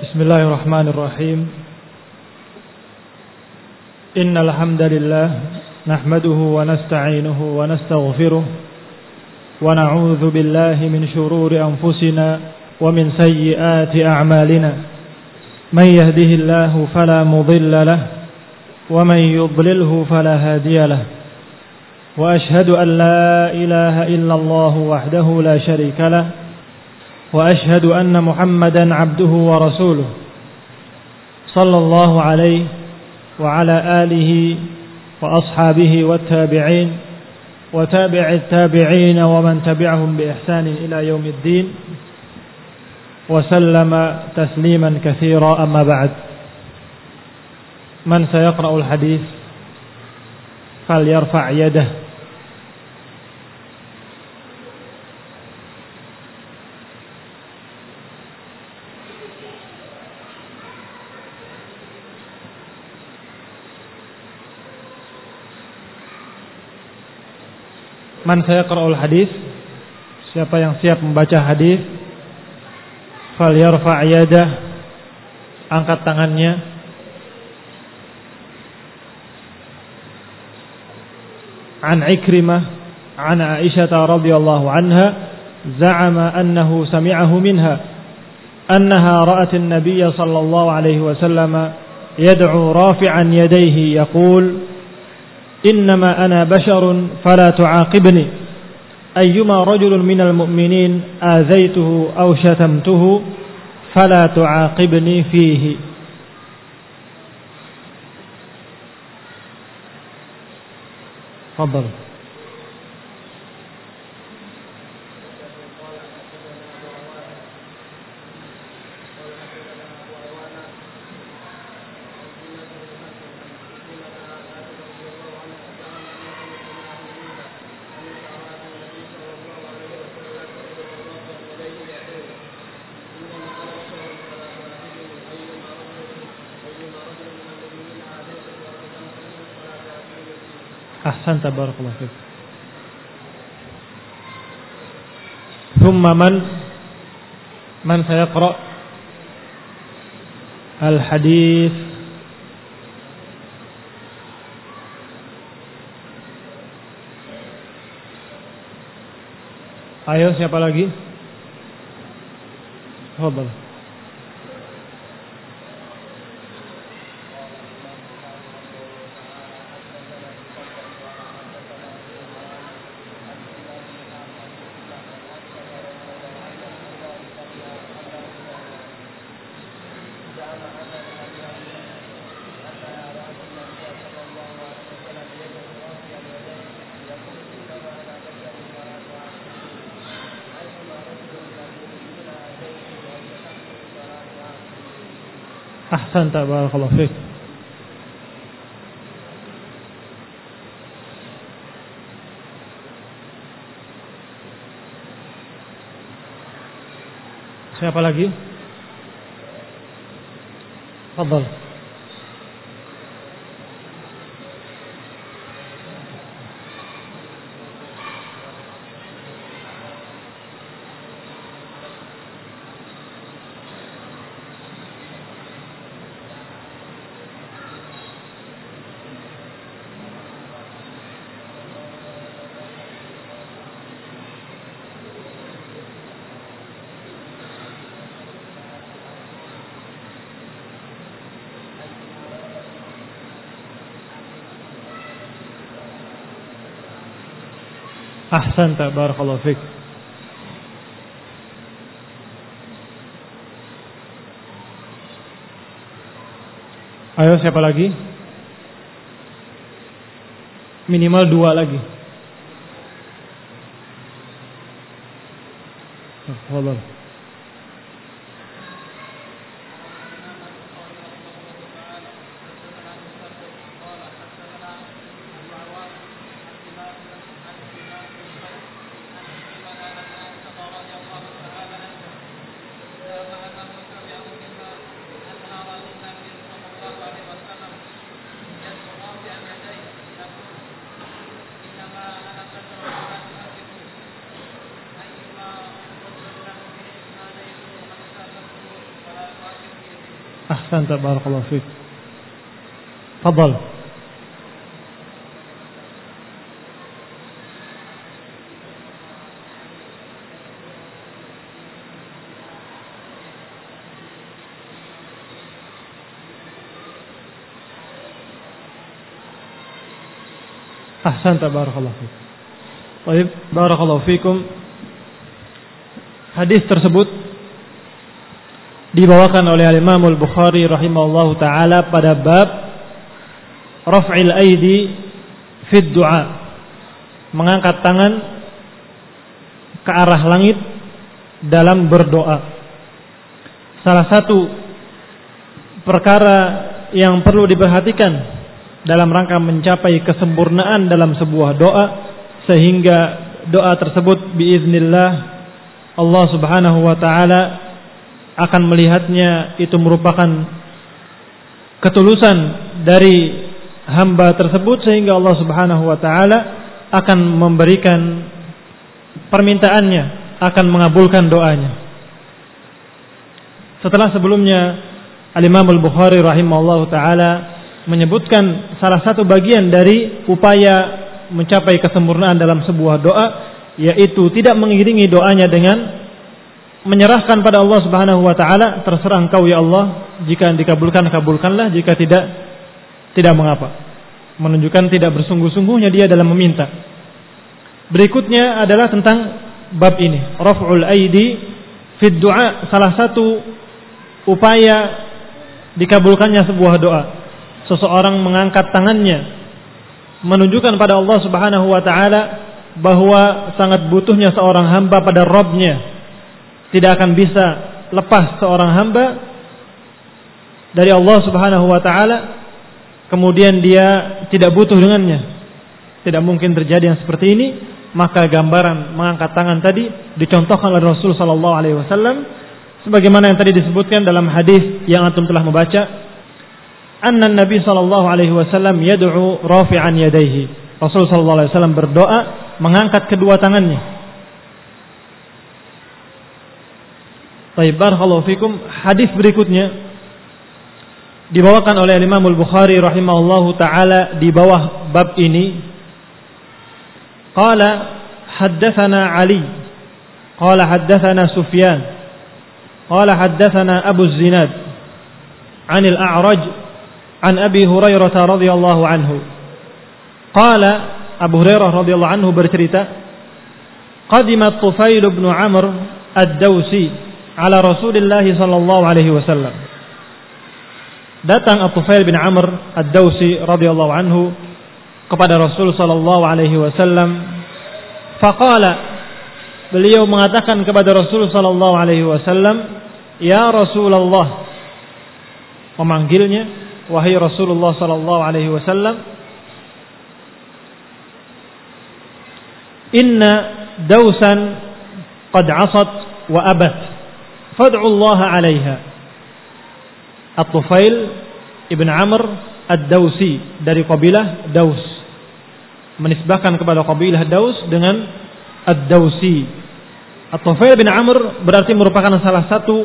Bismillahirrahmanirrahim. Innal hamdalillah nahmaduhu wa nasta'inuhu wa nastaghfiruh wa na'udzu billahi min shururi anfusina wa min sayyiati a'malina. Man yahdihillahu fala mudilla lahu wa man yudlilhu fala hadiya lahu. Wa ashhadu an la ilaha illallah wahdahu la syarika lahu wa ashhadu anna Muhammadan abduhu wa rasuluh sallallahu alaihi wa ala alihi wa ashabihi wat tabi'in wa tabi'it tabi'in wa man tabi'ahum bi ihsanin ila yaumiddin wa sallama tasliman katsira, amma ba'd. Man sayaqra'ul hadis falyarfa' yadahu. Man sayaqra'ul hadis, siapa yang siap membaca hadis, falyarfa' yadah, angkat tangannya. An Ikrimah an Aisyah radhiyallahu anha za'ama annahu sami'ahu minha annaha ra'at an-nabiy sallallahu alaihi wasallam yad'u rafi'an yadayhi yaqul innama ana basharun fala tu'aqibni ayyuma rajulun minal mu'minin azaituhu aw syatamtuhu fala tu'aqibni fihi. Fadhal. Ahsanta, barakallahu fiik. Thumma man sayaqra al-hadis. Ayo, siapa lagi? Tafadhal. Ahsanta, barakallahu fiik. Siapa lagi? Tafadhal. Ahsanta, barakallahu fiik. Ayo, siapa lagi? Minimal 2 lagi. Tafadhal. Ahsanta, barakallahu fiik. Fadhal. Ahsanta, barakallahu fiik. Baik, barakallahu fiikum. Hadis tersebut dibawakan oleh Imam Al-Bukhari rahimahullahu taala pada bab raf'il aidi fi du'a, mengangkat tangan ke arah langit dalam berdoa. Salah satu perkara yang perlu diperhatikan dalam rangka mencapai kesempurnaan dalam sebuah doa, sehingga doa tersebut biiznillah Allah Subhanahu wa taala akan melihatnya itu merupakan ketulusan dari hamba tersebut, sehingga Allah Subhanahu wa taala akan memberikan permintaannya, akan mengabulkan doanya. Setelah sebelumnya Al-Imam Al-Bukhari rahimahullahu taala menyebutkan salah satu bagian dari upaya mencapai kesempurnaan dalam sebuah doa, yaitu tidak mengiringi doanya dengan menyerahkan pada Allah Subhanahu wa taala, terserah engkau ya Allah, jika dikabulkan kabulkanlah, jika tidak mengapa. Menunjukkan tidak bersungguh-sungguhnya dia dalam meminta. Berikutnya adalah tentang bab ini, raf'ul aidi fid du'a, salah satu upaya dikabulkannya sebuah doa. Seseorang mengangkat tangannya menunjukkan pada Allah Subhanahu wa taala bahwa sangat butuhnya seorang hamba pada Rabb-nya. Tidak akan bisa lepas seorang hamba dari Allah Subhanahu wa taala kemudian dia tidak butuh dengannya. Tidak mungkin terjadi yang seperti ini. Maka gambaran mengangkat tangan tadi dicontohkan oleh Rasul sallallahu alaihi wasallam sebagaimana yang tadi disebutkan dalam hadis yang antum telah membaca, anna Nabi sallallahu alaihi wasallam yad'u rafi'an yadayhi. Rasul sallallahu alaihi wasallam berdoa mengangkat kedua tangannya. Baik, barakallahu fikum. Hadis berikutnya dibawakan oleh Imam Al-Bukhari rahimahullahu taala di bawah bab ini. Qala haddatsana Ali, qala haddatsana Sufyan, qala haddatsana Abu Zinad 'an al-A'raj 'an Abi Hurairah radhiyallahu anhu. Qala Abu Hurairah radhiyallahu anhu bercerita, qadima Tufail bin Amr ad-Dawsi ala Rasulillah sallallahu alaihi wasallam. Datang Tufail bin Amr ad-Dawsi radhiyallahu anhu kepada Rasul sallallahu alaihi wasallam. Faqala, beliau mengatakan kepada Rasul sallallahu alaihi wasallam, ya Rasulullah, memanggilnya, wahai Rasulullah sallallahu alaihi wasallam, inna Dawsan qad 'asat wa abat fad'u Allah 'alaiha. At-Tufail ibn Amr ad-Dawsi dari kabilah Daus, menisbahkan kepada kabilah Daus dengan ad-Dawsi. At-Tufail bin Amr berarti merupakan salah satu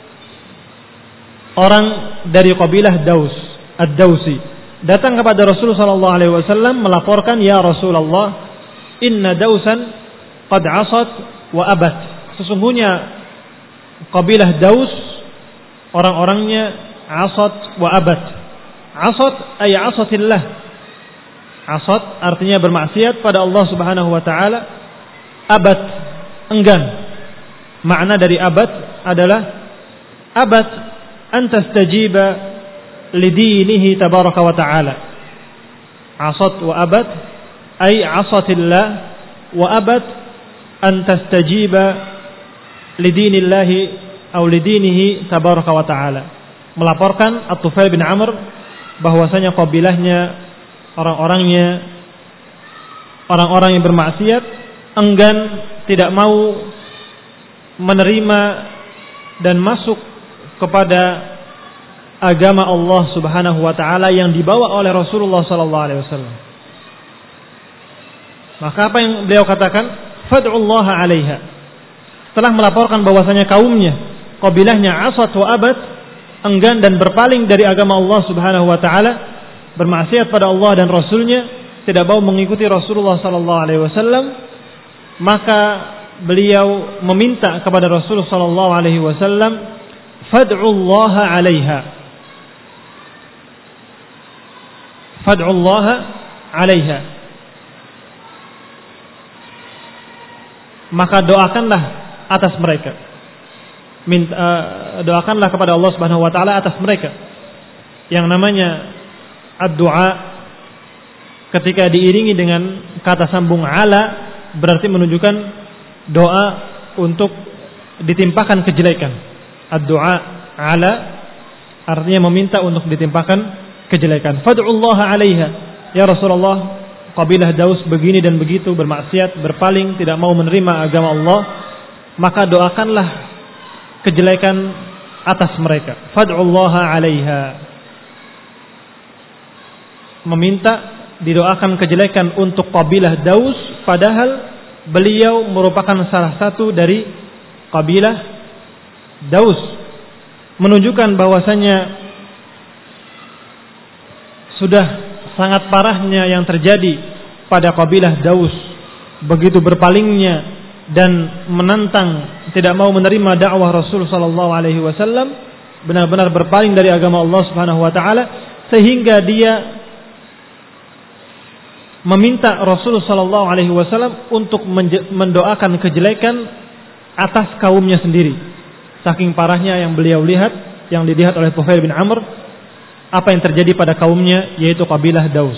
orang dari kabilah Daus, ad-Dawsi. Datang kepada Rasulullah sallallahu alaihi wasallam melaporkan, ya Rasulullah, inna Dawsan qad 'asat wa abat. Sesungguhnya kabilah Daus orang-orangnya 'asat wa abat. 'Asat ay 'asatillah. 'Asat artinya bermaksiat pada Allah Subhanahu wa taala. Abat enggan. Makna dari abat adalah abat an tastajiba lidinihi tabaraka wa taala. 'Asat wa abat ay 'asatillah wa abat an tastajiba lidinillahi atau lidinihi tabaraka wa taala. Melaporkan At-Tufail bin Amr bahwasanya kabilahnya orang-orang yang bermaksiat enggan, tidak mau menerima dan masuk kepada agama Allah Subhanahu wa taala yang dibawa oleh Rasulullah sallallahu alaihi wasallam. Maka apa yang beliau katakan? Fad'ullaha 'alaiha. Setelah melaporkan bahwasanya kaumnya, kabilahnya 'asat wa abat, enggan dan berpaling dari agama Allah Subhanahu wa taala, bermaksiat pada Allah dan Rasulnya, tidak mau mengikuti Rasulullah sallallahu alaihi wasallam, maka beliau meminta kepada Rasulullah sallallahu alaihi wasallam, fad'ullaha 'alaiha. Fad'ullaha 'alaiha. Maka doakanlah atas mereka. Doakanlah kepada Allah Subhanahu wa taala atas mereka. Yang namanya ad-du'a ketika diiringi dengan kata sambung 'ala berarti menunjukkan doa untuk ditimpakan kejelekan. Ad-du'a 'ala artinya meminta untuk ditimpakan kejelekan. Fad'ullaha 'alaiha. Ya Rasulullah, kabilah Daus begini dan begitu, bermaksiat, berpaling, tidak mau menerima agama Allah, maka doakanlah kejelekan atas mereka. Fad'ullaha 'alaiha. Meminta didoakan kejelekan untuk kabilah Daus, padahal beliau merupakan salah satu dari kabilah Daus, menunjukkan bahwasanya sudah sangat parahnya yang terjadi pada kabilah Daus, begitu berpalingnya dan menantang, tidak mau menerima dakwah Rasul sallallahu alaihi wasallam, benar-benar berpaling dari agama Allah Subhanahu wa taala, sehingga dia meminta Rasul sallallahu alaihi wasallam untuk mendoakan kejelekan atas kaumnya sendiri. Saking parahnya yang beliau lihat, yang dilihat oleh Tufail bin Amr, apa yang terjadi pada kaumnya, yaitu kabilah Daus.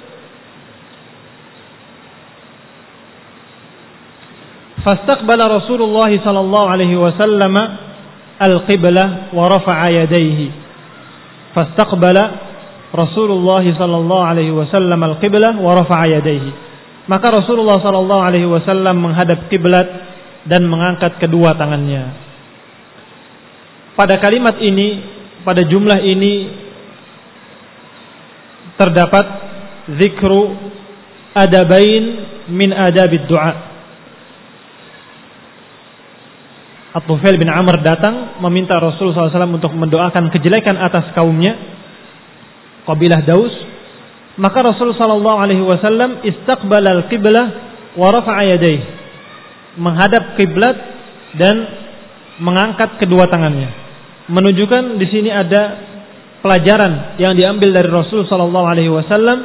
Fastaqbala Rasulullah sallallahu alaihi wasallam al-qiblah wa rafa'a yadayhi. Fastaqbala Rasulullah sallallahu alaihi wasallam al-qiblah wa rafa'a yadayhi. Maka Rasulullah sallallahu alaihi wasallam menghadap kiblat dan mengangkat kedua tangannya. Pada kalimat ini, pada jumlah ini terdapat zikru adabain min adabid du'a. At-Tufail bin Amr datang meminta Rasulullah SAW untuk mendoakan kejelekan atas kaumnya, kabilah Daus. Maka Rasulullah SAW istaqbala al-qiblah wa rafa'a yadayhi, menghadap kiblat dan mengangkat kedua tangannya. Menunjukkan di sini ada pelajaran yang diambil dari Rasul sallallahu alaihi wasallam,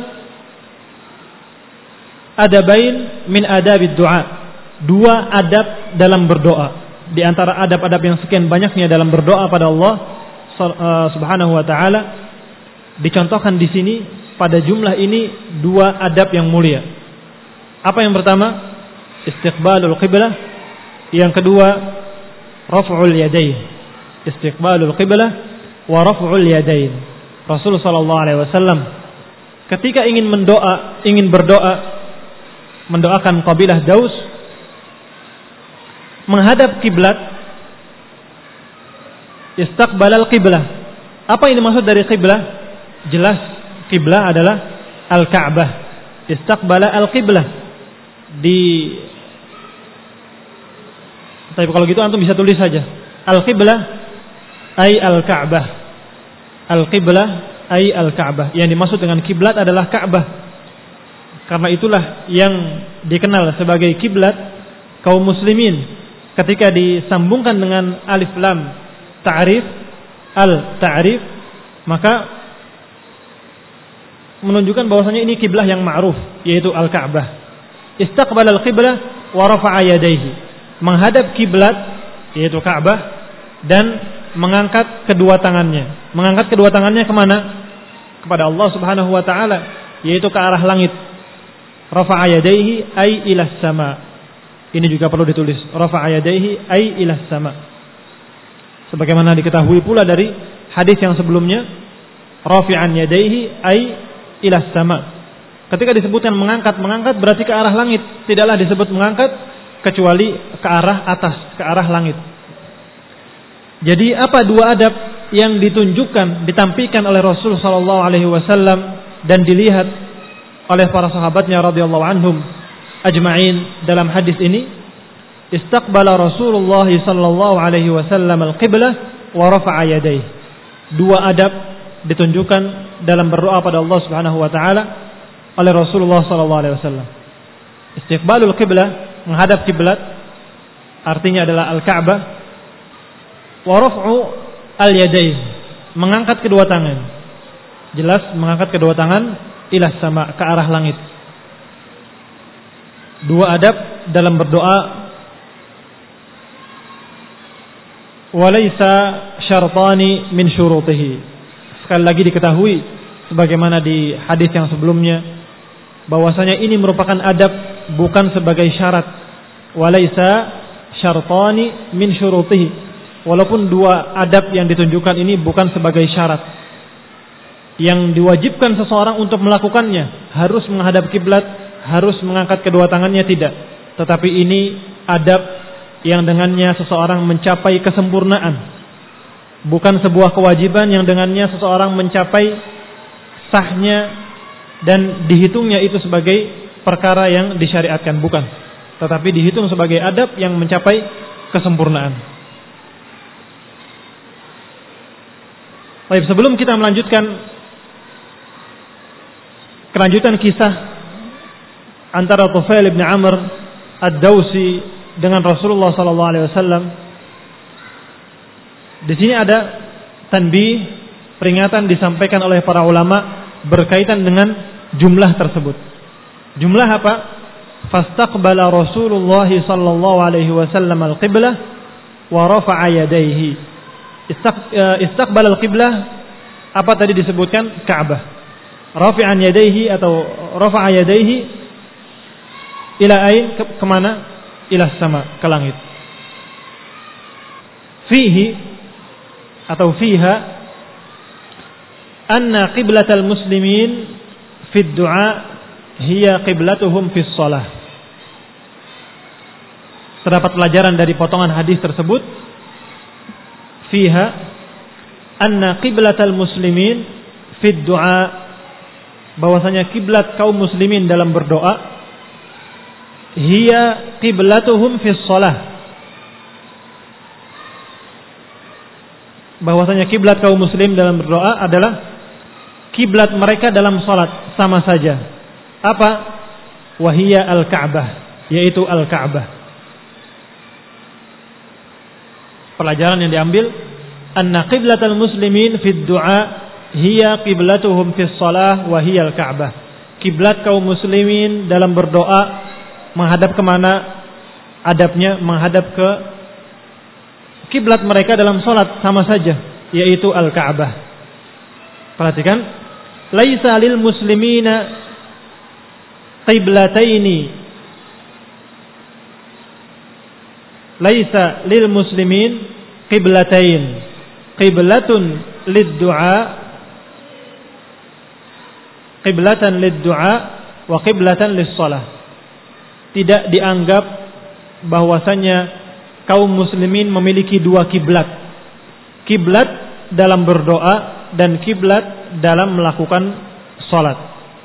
adabain min adabid du'a, dua adab dalam berdoa. Di antara adab-adab yang sekian banyaknya dalam berdoa pada Allah Subhanahu wa taala, dicontohkan di sini pada jumlah ini dua adab yang mulia. Apa yang pertama? Istiqbalul qiblah. Yang kedua, raf'ul yadayn. Istiqbalul qiblah wa raf'ul yadayn. Rasulullah sallallahu alaihi wasallam ketika ingin berdoa, mendoakan kabilah Daus, menghadap kiblat, istaqbalal qiblah. Apa ini maksud dari qiblah? Jelas qiblah adalah al-Ka'bah. Istaqbala al-qiblah. Tapi kalau gitu antum bisa tulis saja. Al-qiblah ay al-Ka'bah. Al-qiblah ay al-Ka'bah. Yang dimaksud dengan kiblat adalah Ka'bah. Karena itulah yang dikenal sebagai kiblat kaum muslimin. Ketika disambungkan dengan alif lam ta'rif, al-ta'rif, maka menunjukkan bahwasanya ini kiblah yang ma'ruf, yaitu al-Ka'bah. Istaqbal al-qiblah wa rafa'a yadayhi, menghadap kiblat yaitu Ka'bah dan mengangkat kedua tangannya. Mengangkat kedua tangannya kemana? Kepada Allah Subhanahu wa taala, yaitu ke arah langit. Rafa'a yadayhi ay ilas sama. Ini juga perlu ditulis. Rafa'a yadayhi ay ilas sama. Sebagaimana diketahui pula dari hadis yang sebelumnya, rafi'an yadayhi ay ilas sama. Ketika disebutkan mengangkat berarti ke arah langit. Tidaklah disebut mengangkat kecuali ke arah atas, ke arah langit. Jadi apa dua adab yang ditunjukkan, ditampilkan oleh Rasul sallallahu alaihi wasallam dan dilihat oleh para sahabatnya radhiyallahu anhum ajma'in dalam hadis ini? Istaqbala Rasulullah sallallahu alaihi wasallam al-qiblah wa rafa'a yadayhi. dua adab ditunjukkan dalam berdoa pada Allah Subhanahu wa taala oleh Rasulullah sallallahu alaihi wasallam. Istiqbalul qiblah, menghadap kiblat, artinya adalah al-Ka'bah. Wa raf'u al-yadain, mengangkat kedua tangan. Jelas mengangkat kedua tangan ila sama, ke arah langit. Dua adab dalam berdoa. Walaysa syartani min syurutihi. Sekali lagi diketahui sebagaimana di hadis yang sebelumnya bahwasanya ini merupakan adab, bukan sebagai syarat. Walaysa syartani min syurutihi. Walaupun dua adab yang ditunjukkan ini bukan sebagai syarat yang diwajibkan seseorang untuk melakukannya, harus menghadap kiblat, harus mengangkat kedua tangannya, tidak. Tetapi ini adab yang dengannya seseorang mencapai kesempurnaan, bukan sebuah kewajiban yang dengannya seseorang mencapai sahnya dan dihitungnya itu sebagai perkara yang disyariatkan, bukan. Tetapi dihitung sebagai adab yang mencapai kesempurnaan. Baik, sebelum kita melanjutkan kelanjutan kisah antara Tufail bin Amr ad-Dawsi dengan Rasulullah sallallahu alaihi wasallam, di sini ada tanbih, peringatan disampaikan oleh para ulama berkaitan dengan jumlah tersebut. Jumlah apa? Fastaqbala Rasulullah sallallahu alaihi wasallam al-qiblah wa rafa'a yadayhi. Istaqbal al-qiblah, apa tadi disebutkan? Ka'bah. Rafi'an yadayhi atau rafa'a yadayhi ila ain, kemana? Ila sama, ke langit. Fihi atau fiha anna qiblatal muslimin fi du'a hiya qiblatuhum fi shalah. Terdapat pelajaran dari potongan hadis tersebut. Fiha anna qiblatal muslimin fi du'a, bahwasanya kiblat kaum muslimin dalam berdoa, hiya qiblatuhum fi shalah, bahwasanya kiblat kaum muslim dalam berdoa adalah kiblat mereka dalam salat, sama saja. Apa? Wahiyya al-Ka'bah, yaitu al-Ka'bah. Pelajaran yang diambil, anna qiblatal muslimin fid du'a hiya qiblatuhum fis shalah wa hiya al-Ka'bah. Kiblat kaum muslimin dalam berdoa menghadap kemana? Adabnya menghadap ke kiblat mereka dalam salat, sama saja, yaitu al-Ka'bah. Perhatikan, laisa lil muslimina qiblataini, laisa lil muslimin qiblatain, qiblatun lid-du'a, qiblatan lid-du'a wa qiblatan lis-shalah. Tidak dianggap bahwasanya kaum muslimin memiliki dua kiblat, kiblat dalam berdoa dan kiblat dalam melakukan salat.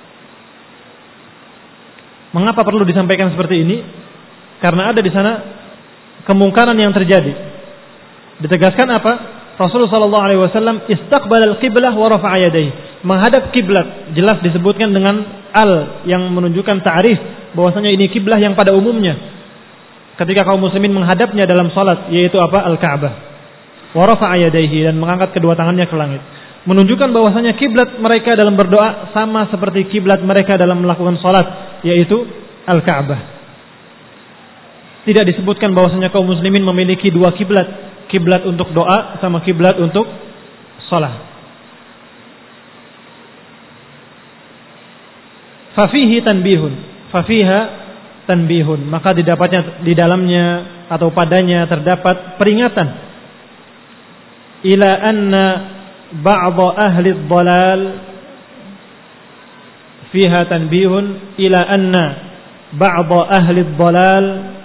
Mengapa perlu disampaikan seperti ini? Karena ada di sana kemungkaran yang terjadi. Ditegaskan apa? Rasulullah sallallahu alaihi wasallam istaqbalal qiblah wa rafa'a yadayhi, menghadap kiblat. Jelas disebutkan dengan al yang menunjukkan ta'rif bahwasanya ini kiblah yang pada umumnya ketika kaum muslimin menghadapnya dalam salat, yaitu apa? Al-Ka'bah. Wa rafa'a yadayhi, dan mengangkat kedua tangannya ke langit. Menunjukkan bahwasanya kiblat mereka dalam berdoa sama seperti kiblat mereka dalam melakukan salat, yaitu Al-Ka'bah. Tidak disebutkan bahwasanya kaum muslimin memiliki dua kiblat, kiblat untuk doa sama kiblat untuk salat. Fafihi tanbihun, fafiha tanbihun, maka didapatnya di dalamnya atau padanya terdapat peringatan. Ila anna ba'd ahli dhalal, fiha tanbihun ila anna ba'd ahli dhalal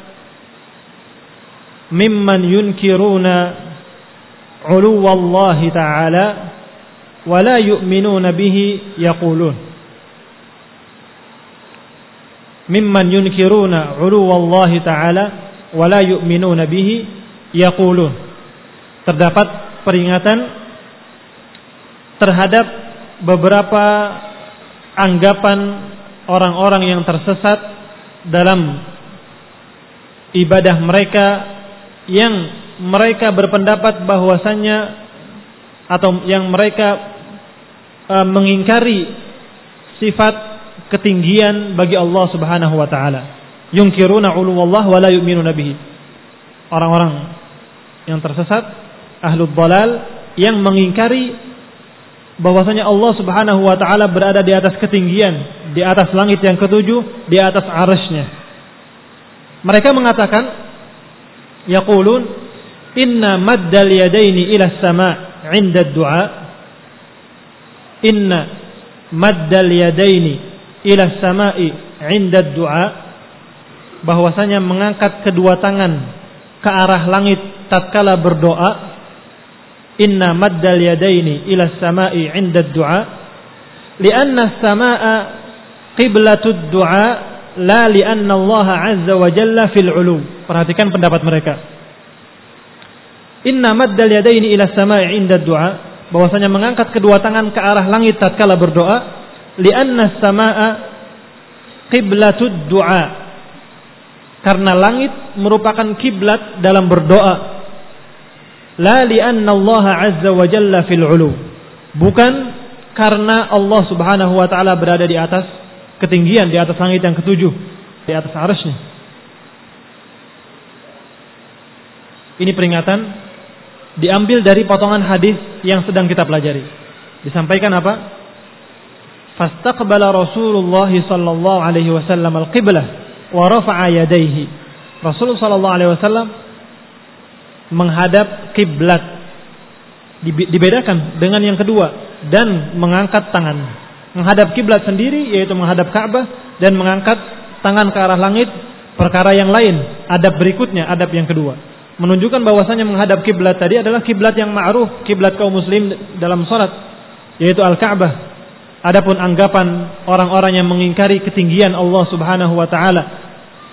mimman yunkiruna 'uluwa Allah ta'ala wa la yu'minuna bihi yaqulun. Mimman yunkiruna 'uluwa Allah ta'ala wa la yu'minuna bihi yaqulun. Terdapat peringatan terhadap beberapa anggapan orang-orang yang tersesat dalam ibadah mereka, yang mereka berpendapat bahwasannya atau yang mereka mengingkari sifat ketinggian bagi Allah Subhanahu wa taala. Yunkiruna 'uluwallah wa la yu'minuna bihi. Orang-orang yang tersesat, ahlul dhalal, yang mengingkari bahwasanya Allah Subhanahu wa taala berada di atas ketinggian, di atas langit yang ketujuh, di atas arsy-Nya. Mereka mengatakan, yaqulun inna maddal yadaini ila as-sama' 'inda ad-du'a. Inna maddal yadaini ila as-sama'i 'inda ad-du'a, bahwasanya mengangkat kedua tangan ke arah langit tatkala berdoa. Inna maddal yadaini ila as-sama'i 'inda ad-du'a li'anna as-sama'a qiblatud du'a la li'anna Allah 'azza wa jalla fil 'ulu. Perhatikan pendapat mereka. Inna maddal yadaini ila as-sama'i 'inda ad-du'a, bahwasanya mengangkat kedua tangan ke arah langit tatkala berdoa, li'anna as-sama'a qiblatud du'a, karena langit merupakan kiblat dalam berdoa. La li'anna Allah 'azza wa jalla fil 'ulu, bukan karena Allah Subhanahu wa taala berada di atas ketinggian, di atas langit yang ketujuh, di atas arsy-Nya. Ini peringatan diambil dari potongan hadis yang sedang kita pelajari. Disampaikan apa? Fastaqbala Rasulullah sallallahu alaihi wasallam al-qiblah wa rafa'a yadayhi. Rasulullah sallallahu alaihi wasallam menghadap kiblat, dibedakan dengan yang kedua, dan mengangkat tangan. Menghadap kiblat sendiri yaitu menghadap Ka'bah, dan mengangkat tangan ke arah langit perkara yang lain, adab berikutnya, adab yang kedua. Menunjukkan bahwasanya menghadap kiblat tadi adalah kiblat yang ma'ruf, kiblat kaum muslim dalam salat, yaitu Al-Ka'bah. Adapun anggapan orang-orang yang mengingkari ketinggian Allah Subhanahu wa taala,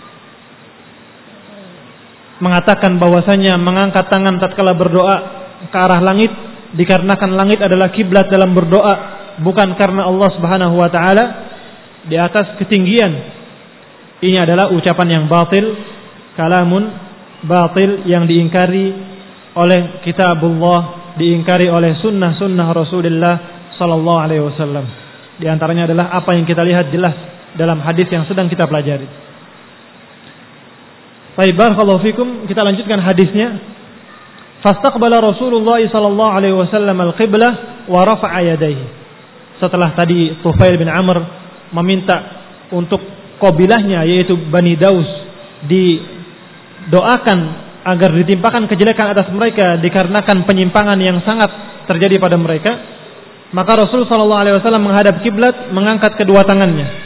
mengatakan bahwasanya mengangkat tangan tatkala berdoa ke arah langit dikarenakan langit adalah kiblat dalam berdoa, bukan karena Allah Subhanahu wa taala di atas ketinggian. Ini adalah ucapan yang batil, kalamun batil yang diingkari oleh kitabullah, diingkari oleh sunnah-sunnah Rasulullah sallallahu alaihi wasallam. Di antaranya adalah apa yang kita lihat jelas dalam hadis yang sedang kita pelajari. Baik, barakallahu fikum, kita lanjutkan hadisnya. Fastaqbala Rasulullah sallallahu alaihi wasallam al-qiblah wa rafa'a yadayhi. Setelah tadi Tufail bin Amr meminta untuk kabilahnya yaitu Bani Daus didoakan agar ditimpakan kejelekan atas mereka dikarenakan penyimpangan yang sangat terjadi pada mereka, maka Rasul sallallahu alaihi wasallam menghadap kiblat, mengangkat kedua tangannya.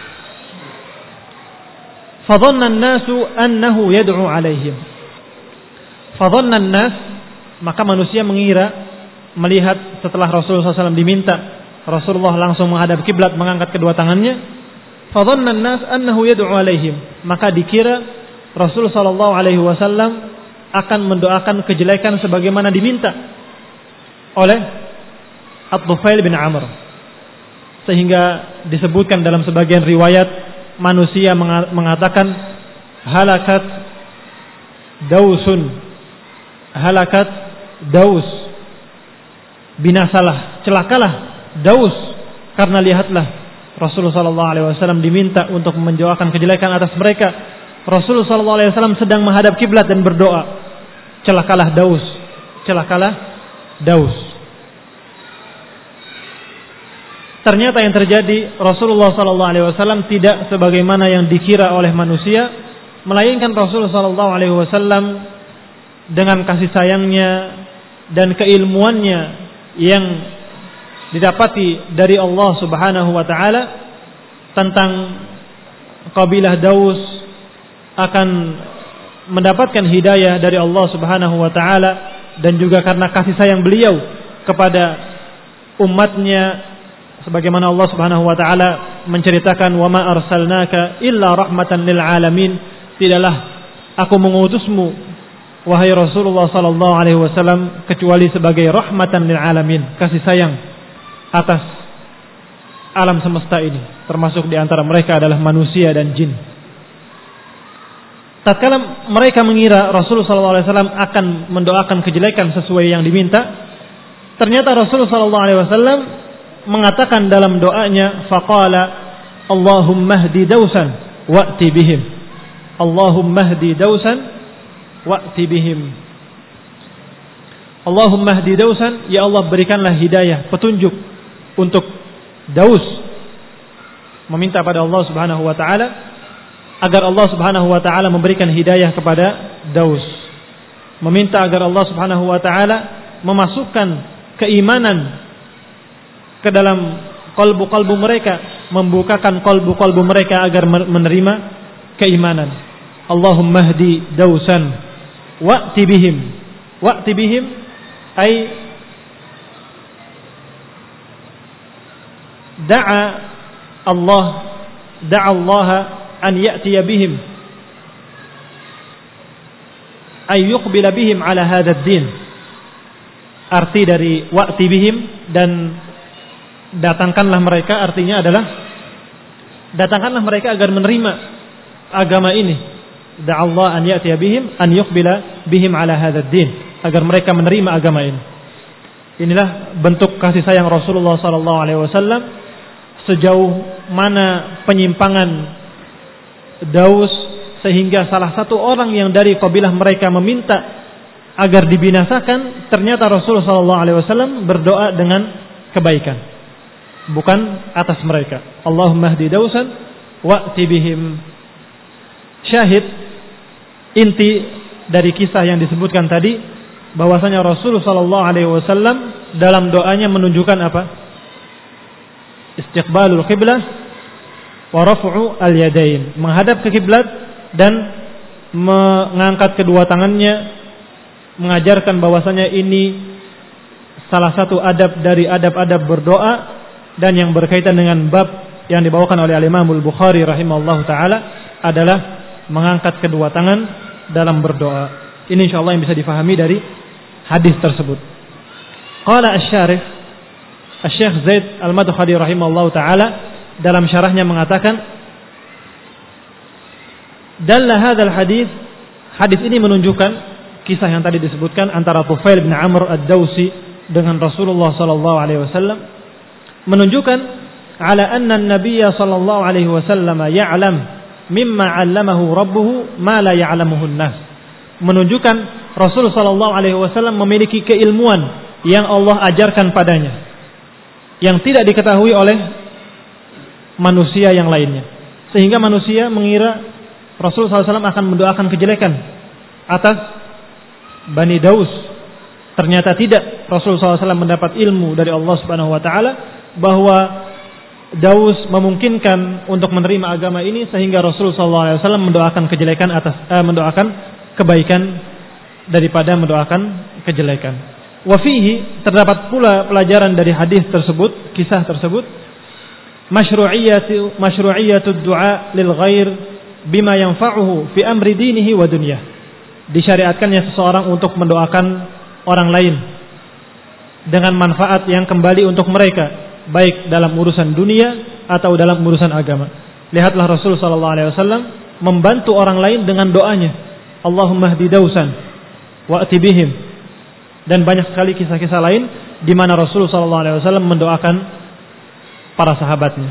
Fadhanna an-nasu annahu yad'u alaihim. Fadhanna an-nas, maka manusia mengira, melihat setelah Rasulullah SAW diminta, Rasulullah langsung menghadap kiblat, mengangkat kedua tangannya. Fadhanna an-nas annahu yad'u alaihim, maka dikira Rasul sallallahu alaihi wasallam akan mendoakan kejelekan sebagaimana diminta oleh At-Tufail bin Amr. Sehingga disebutkan dalam sebagian riwayat manusia mengatakan halakat dausun, halakat daus, binasalah, celakalah daus, karena lihatlah Rasulullah sallallahu alaihi wasallam diminta untuk mendoakan kejelekan atas mereka. Rasulullah sallallahu alaihi wasallam sedang menghadap kiblat dan berdoa, celakalah daus, celakalah daus. Ternyata yang terjadi, Rasulullah sallallahu alaihi wasallam tidak sebagaimana yang dikira oleh manusia, melainkan Rasulullah sallallahu alaihi wasallam dengan kasih sayangnya dan keilmuannya yang didapati dari Allah Subhanahu wa taala tentang kabilah Daus akan mendapatkan hidayah dari Allah Subhanahu wa taala, dan juga karena kasih sayang beliau kepada umatnya, sebagaimana Allah Subhanahu wa taala menceritakan, wa ma arsalnaka illa rahmatan lil alamin, tidaklah aku mengutusmu wahai Rasulullah sallallahu alaihi wasallam kecuali sebagai rahmatan lil alamin, kasih sayang atas alam semesta ini, termasuk di antara mereka adalah manusia dan jin. Tatkala mereka mengira Rasulullah SAW akan mendoakan kejelekan sesuai yang diminta, ternyata Rasulullah SAW mengatakan dalam doanya, faqala Allahumma hdi dausan wa'ti bihim. Allahumma hdi dausan wa'ti bihim. Allahumma hdi dausan, ya Allah berikanlah hidayah, petunjuk untuk Daus. Meminta pada Allah Subhanahu wa taala agar Allah Subhanahu wa taala memberikan hidayah kepada Daus. Meminta agar Allah Subhanahu wa taala memasukkan keimanan ke dalam kalbu-kalbu mereka, membukakan kalbu-kalbu mereka agar menerima keimanan. Allahumma hdi Dausan wa'ti bihim. Wa'ti bihim ay da'a Allah an ya'tiya bihim ay yuqbila bihim ala hadzal din. Arti dari wa'ti bihim dan datangkanlah mereka artinya adalah datangkanlah mereka agar menerima agama ini. Da'a Allah an ya'tiya bihim an yuqbila bihim ala hadzal din, agar mereka menerima agama ini. Inilah bentuk kasih sayang Rasulullah sallallahu alaihi wasallam. Sejauh mana penyimpangan Daus sehingga salah satu orang yang dari kabilah mereka meminta agar dibinasakan, ternyata Rasulullah SAW berdoa dengan kebaikan, bukan atas mereka. Allahumma hdi Dausan wa'ti bihim. Syahid inti dari kisah yang disebutkan tadi, bahwasanya Rasulullah SAW dalam doanya menunjukkan apa? Istiqbalul qiblah wa raf'u al-yadain, menghadap ke kiblat dan mengangkat kedua tangannya, mengajarkan bahwasanya ini salah satu adab dari adab-adab berdoa dan yang berkaitan dengan bab yang dibawakan oleh Imam Al-Bukhari rahimahullahu taala adalah mengangkat kedua tangan dalam berdoa. Ini insyaallah yang bisa difahami dari hadis tersebut. Qala asy-syarih Syekh Zaid Al-Madkhali rahimahullahu taala dalam syarahnya mengatakan, dalla hadzal hadis ini menunjukkan kisah yang tadi disebutkan antara Tufail bin Amr ad-Dausi dengan Rasulullah sallallahu alaihi wasallam, menunjukkan ala anna an-nabiy sallallahu alaihi wasallam ya'lam mimma 'allamahu rabbuhu ma la ya'lamuhu an-nas. Menunjukkan Rasul sallallahu alaihi wasallam memiliki keilmuan yang Allah ajarkan padanya, yang tidak diketahui oleh manusia yang lainnya, sehingga manusia mengira Rasulullah SAW akan mendoakan kejelekan atas Bani Daus. Ternyata tidak. Rasulullah SAW mendapat ilmu dari Allah Subhanahu Wa Taala bahwa Daus memungkinkan untuk menerima agama ini, sehingga Rasulullah SAW mendoakan kejelekan mendoakan kebaikan daripada mendoakan kejelekan. Wafihi, terdapat pula pelajaran dari hadis tersebut, kisah tersebut, masyru'iyatu du'a lil ghair bima yanfa'uhu fi amri dinihi wa dunyah. Disyariatkannya seseorang untuk mendoakan orang lain dengan manfaat yang kembali untuk mereka, baik dalam urusan dunia atau dalam urusan agama. Lihatlah Rasul sallallahu alaihi wasallam membantu orang lain dengan doanya, Allahumma hdi Dausan wa'ti bihim. Dan banyak sekali kisah-kisah lain di mana Rasulullah SAW mendoakan para sahabatnya.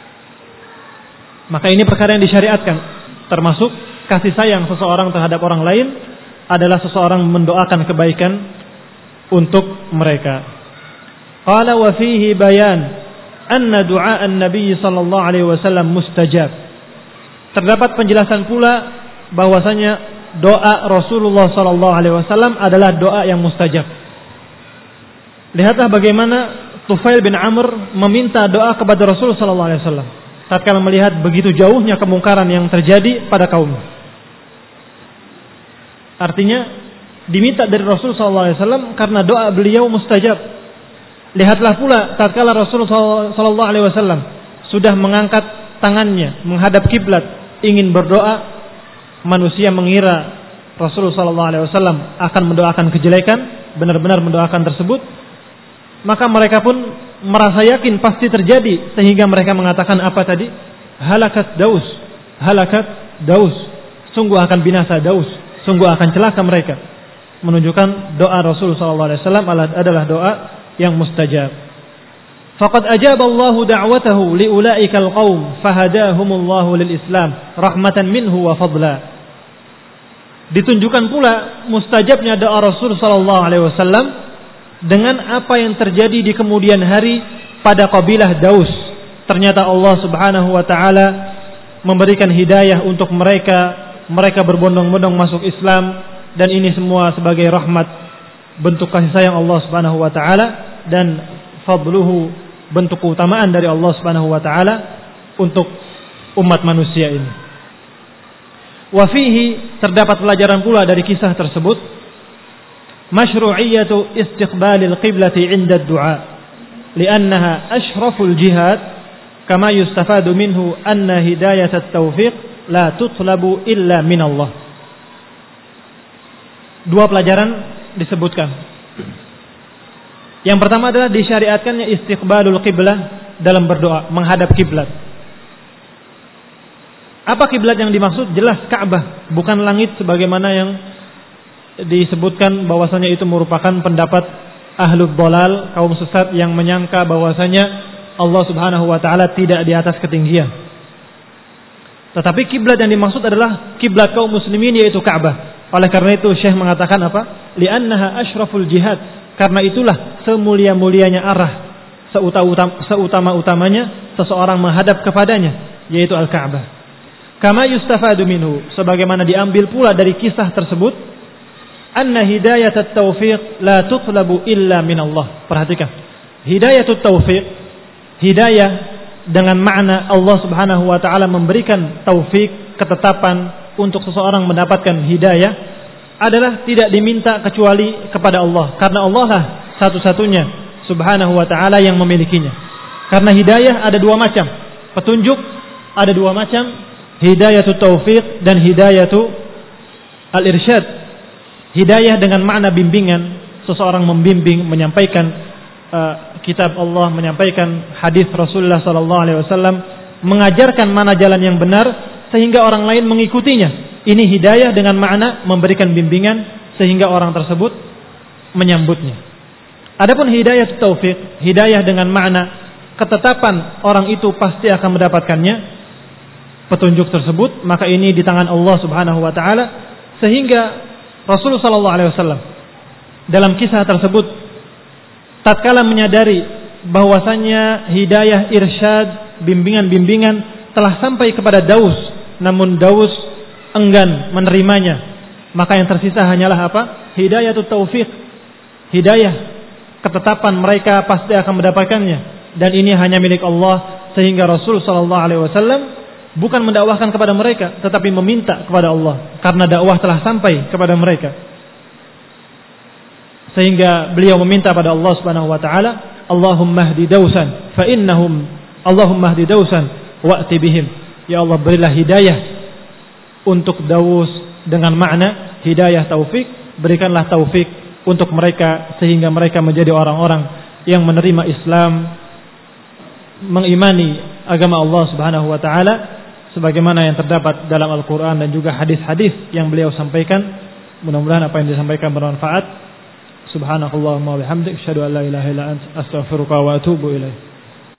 Maka ini perkara yang disyariatkan, termasuk kasih sayang seseorang terhadap orang lain adalah seseorang mendoakan kebaikan untuk mereka. Qala wa fihi bayan anna du'a an-nabi sallallahu alaihi wasallam mustajab. Terdapat penjelasan pula bahwasanya doa Rasulullah sallallahu alaihi wasallam adalah doa yang mustajab. Lihatlah bagaimana Tufail bin Amr meminta doa kepada Rasulullah sallallahu alaihi wasallam tatkala melihat begitu jauhnya kemungkaran yang terjadi pada kaumnya. Artinya diminta dari Rasulullah sallallahu alaihi wasallam karena doa beliau mustajab. Lihatlah pula tatkala Rasulullah sallallahu alaihi wasallam sudah mengangkat tangannya menghadap kiblat ingin berdoa, manusia mengira Rasulullah SAW akan mendoakan kejelekan, benar-benar mendoakan tersebut, maka mereka pun merasa yakin pasti terjadi sehingga mereka mengatakan apa tadi? Halakat Daus, halakat Daus. Sungguh akan binasa Daus, sungguh akan celaka mereka. Menunjukkan doa Rasul sallallahu alaihi wasallam adalah doa yang mustajab. Faqad ajaba Allahu da'watahu liulaikal qaum fahadahumullahu lil Islam rahmatan minhu wa fadla. Ditunjukkan pula mustajabnya doa Rasul sallallahu alaihi wasallam dengan apa yang terjadi di kemudian hari pada kabilah Daus. Ternyata Allah Subhanahu wa taala memberikan hidayah untuk mereka berbondong-bondong masuk Islam, dan ini semua sebagai rahmat, bentuk kasih sayang Allah Subhanahu wa taala, dan fadluhu, bentuk keutamaan dari Allah Subhanahu wa taala untuk umat manusia ini. Wa fihi, terdapat pelajaran pula dari kisah tersebut, masyru'iyyatu istiqbalil qiblati 'inda ad-du'a li'annaha asyraful jihad, kama yustafadu minhu anna hidayat at-taufiq la tutlabu illa min Allah. Dua pelajaran disebutkan. Yang pertama adalah disyariatkannya istiqbalul qiblah dalam berdoa, menghadap kiblat. Apa kiblat yang dimaksud? Jelas Ka'bah, bukan langit sebagaimana yang disebutkan bahwasanya itu merupakan pendapat ahlul dhalal, kaum sesat yang menyangka bahwasanya Allah Subhanahu wa taala tidak di atas ketinggian. Tetapi kiblat yang dimaksud adalah kiblat kaum muslimin, yaitu Ka'bah. Oleh karena itu Syekh mengatakan apa? Li'annaha asyraful jihad, karena itulah semulia-mulianya arah, seutama-utamanya seseorang menghadap kepadanya, yaitu Al-Ka'bah. Kama yustafadu minhu, sebagaimana diambil pula dari kisah tersebut, anna hidayat at-taufiq la tutlabu illa min Allah. Perhatikan, hidayat at-taufiq, hidayah dengan makna Allah Subhanahu wa taala memberikan taufik, ketetapan untuk seseorang mendapatkan hidayah, adalah tidak diminta kecuali kepada Allah, karena Allah lah satu-satunya Subhanahu wa taala yang memilikinya. Karena hidayah ada dua macam, petunjuk ada dua macam, hidayatut taufiq dan hidayatu al-irsyad. Hidayah dengan makna bimbingan, seseorang membimbing, menyampaikan kitab Allah, menyampaikan hadis Rasulullah sallallahu alaihi wasallam, mengajarkan mana jalan yang benar sehingga orang lain mengikutinya. Ini hidayah dengan makna memberikan bimbingan sehingga orang tersebut menyambutnya. Adapun hidayah taufik, hidayah dengan makna ketetapan orang itu pasti akan mendapatkannya petunjuk tersebut, maka ini di tangan Allah Subhanahu wa taala, sehingga Rasulullah sallallahu alaihi wasallam dalam kisah tersebut tatkala menyadari bahwasanya hidayah irsyad, bimbingan-bimbingan telah sampai kepada Daus, namun Daus enggan menerimanya, maka yang tersisa hanyalah apa? Hidayatut taufiq, hidayah ketetapan mereka pasti akan mendapatkannya, dan ini hanya milik Allah, sehingga Rasul sallallahu alaihi wasallam bukan mendakwahkan kepada mereka, tetapi meminta kepada Allah, karena dakwah telah sampai kepada mereka. Sehingga beliau meminta pada Allah Subhanahu wa taala, Allahumma hdi Dausan fa innahum, Allahumma hdi Dausan wa'ti bihim. Ya Allah, berilah hidayah untuk Daus dengan makna hidayah taufik, berikanlah taufik untuk mereka sehingga mereka menjadi orang-orang yang menerima Islam, mengimani agama Allah Subhanahu wa taala sebagaimana yang terdapat dalam Al-Qur'an dan juga hadis-hadis yang beliau sampaikan. Mudah-mudahan apa yang disampaikan bermanfaat. Subhanakallahumma wa bihamdik, asyhadu an la ilaha illa anta, astaghfiruka wa atubu ilaik.